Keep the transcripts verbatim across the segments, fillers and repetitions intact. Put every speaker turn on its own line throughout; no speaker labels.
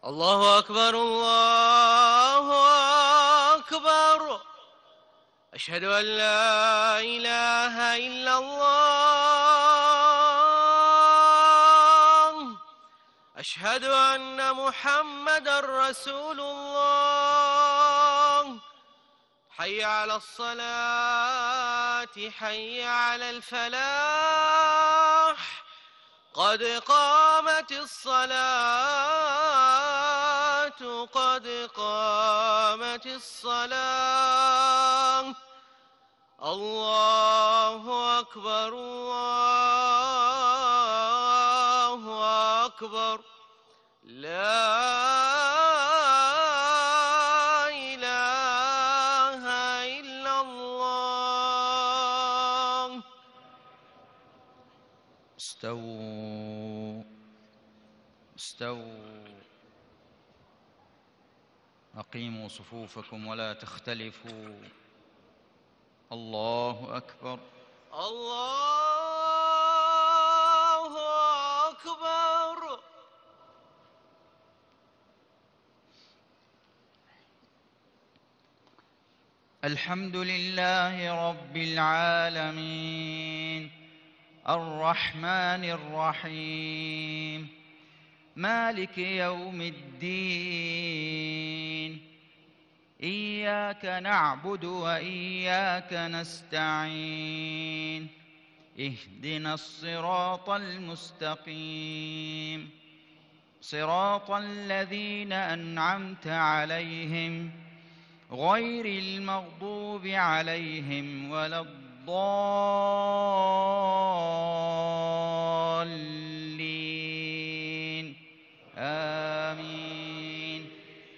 الله أكبر الله أكبر. أشهد أن لا إله إلا الله. أشهد أن محمدًا رسول الله. حي على الصلاة حي على الفلاح. قد قامت الصلاة قد قامت الصلاة. الله أكبر الله أكبر. لا إله إلا الله.
استووا استووا أقيموا صفوفكم ولا تختلفوا. الله أكبر
الله أكبر.
الحمد لله رب العالمين الرحمن الرحيم مالك يوم الدين. إياك نعبد وإياك نستعين. اهدنا الصراط المستقيم صراط الذين أنعمت عليهم غير المغضوب عليهم ولا الضالين. آمين.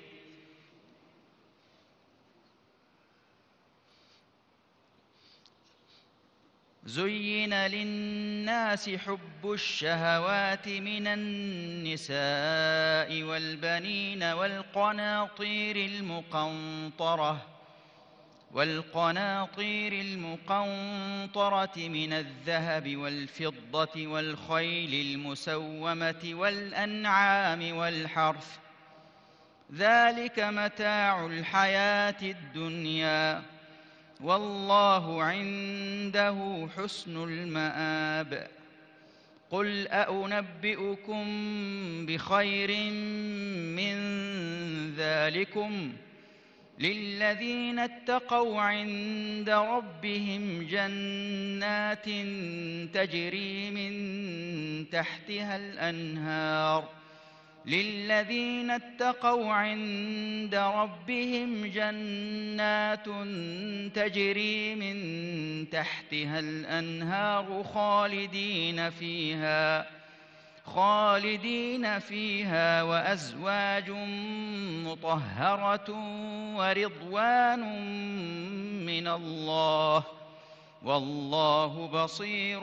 زين للناس حب الشهوات من النساء والبنين والقناطير المقنطرة والقناطير المقنطرة من الذهب والفضة والخيل المسومة والأنعام والحرث. ذلك متاع الحياة الدنيا والله عنده حسن المآب. قل أأنبئكم بخير من ذلكم للذين اتقوا عند ربهم جنات تجري من تحتها الأنهار للذين اتقوا عند ربهم جنات تجري من تحتها الأنهار خالدين فيها خالدين فيها وأزواج مطهرة ورضوان من الله والله بصير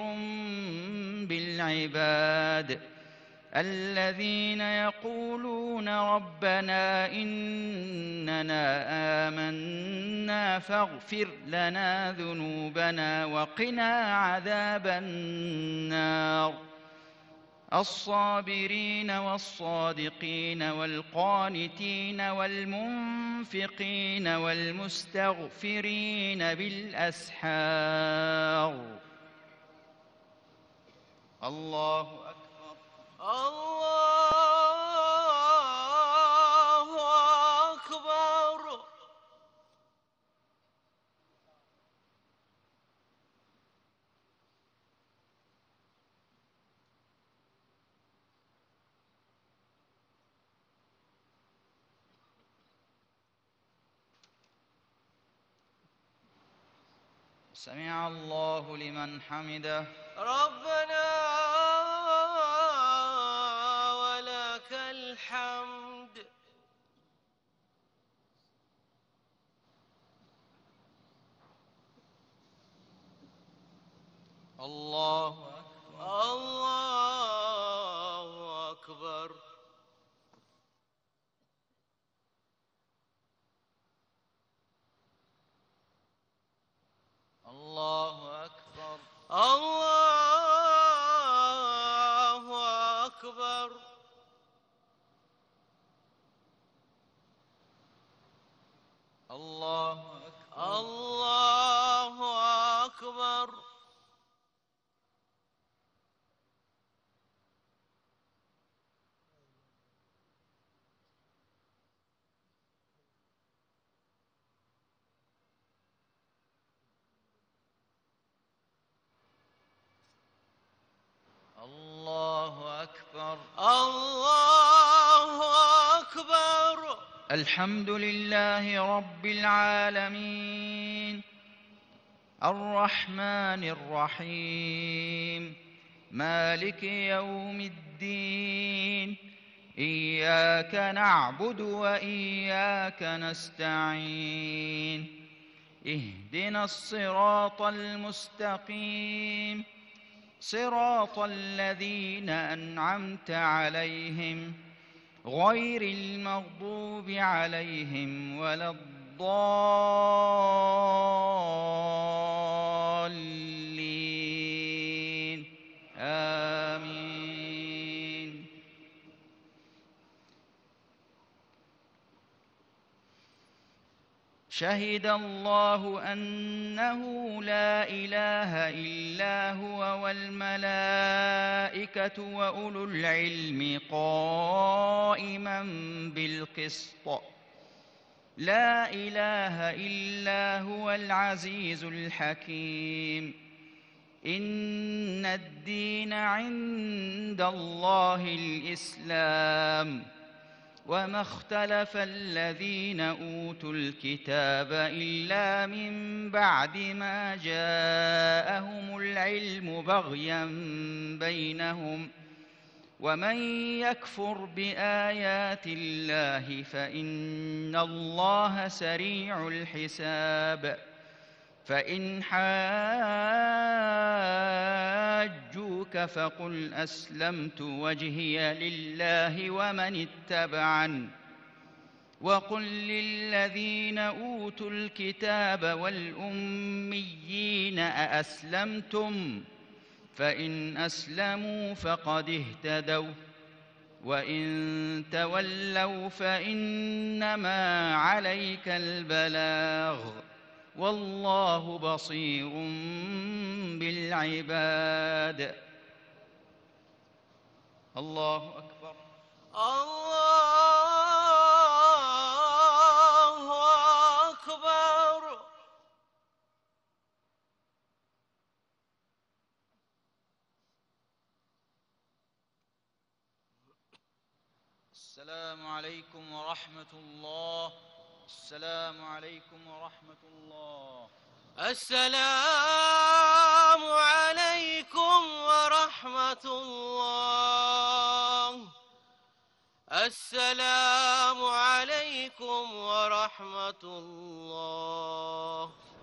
بالعباد. الذين يقولون ربنا إننا آمنا فاغفر لنا ذنوبنا وقنا عذاب النار. الصابرين والصادقين والقانتين والمنفقين والمستغفرين بالأسحار. الله أكبر.
الله أكبر.
سمع الله لمن حمده.
ربنا ولك الحمد.
الله أكبر.
الله أكبر.
الله أكبر.
الله أكبر.
الله أكبر.
الله أكبر.
الله أكبر.
الله أكبر.
الحمد لله رب العالمين الرحمن الرحيم مالك يوم الدين إياك نعبد وإياك نستعين اهدنا الصراط المستقيم صراط الذين أنعمت عليهم غير المغضوب عليهم ولا الضالين آمين. شهد الله أنه لا إله إلا هو والملائكة وأولو العلم قائما بالقسط لا إله إلا هو العزيز الحكيم. إن الدين عند الله الإسلام وما اختلف الذين أوتوا الكتاب إلا من بعد ما جاءهم العلم بغيا بينهم ومن يكفر بآيات الله فإن الله سريع الحساب. فإن حاجوك فقل أسلمت وجهي لله ومن اتبعني وقل للذين أوتوا الكتاب والأميين أأسلمتم فإن أسلموا فقد اهتدوا وإن تولوا فإنما عليك البلاغ والله بصير بالعباد. الله أكبر.
الله أكبر.
السلام عليكم ورحمة الله. السلام عليكم ورحمة الله.
السلام عليكم ورحمة الله. السلام عليكم ورحمة الله.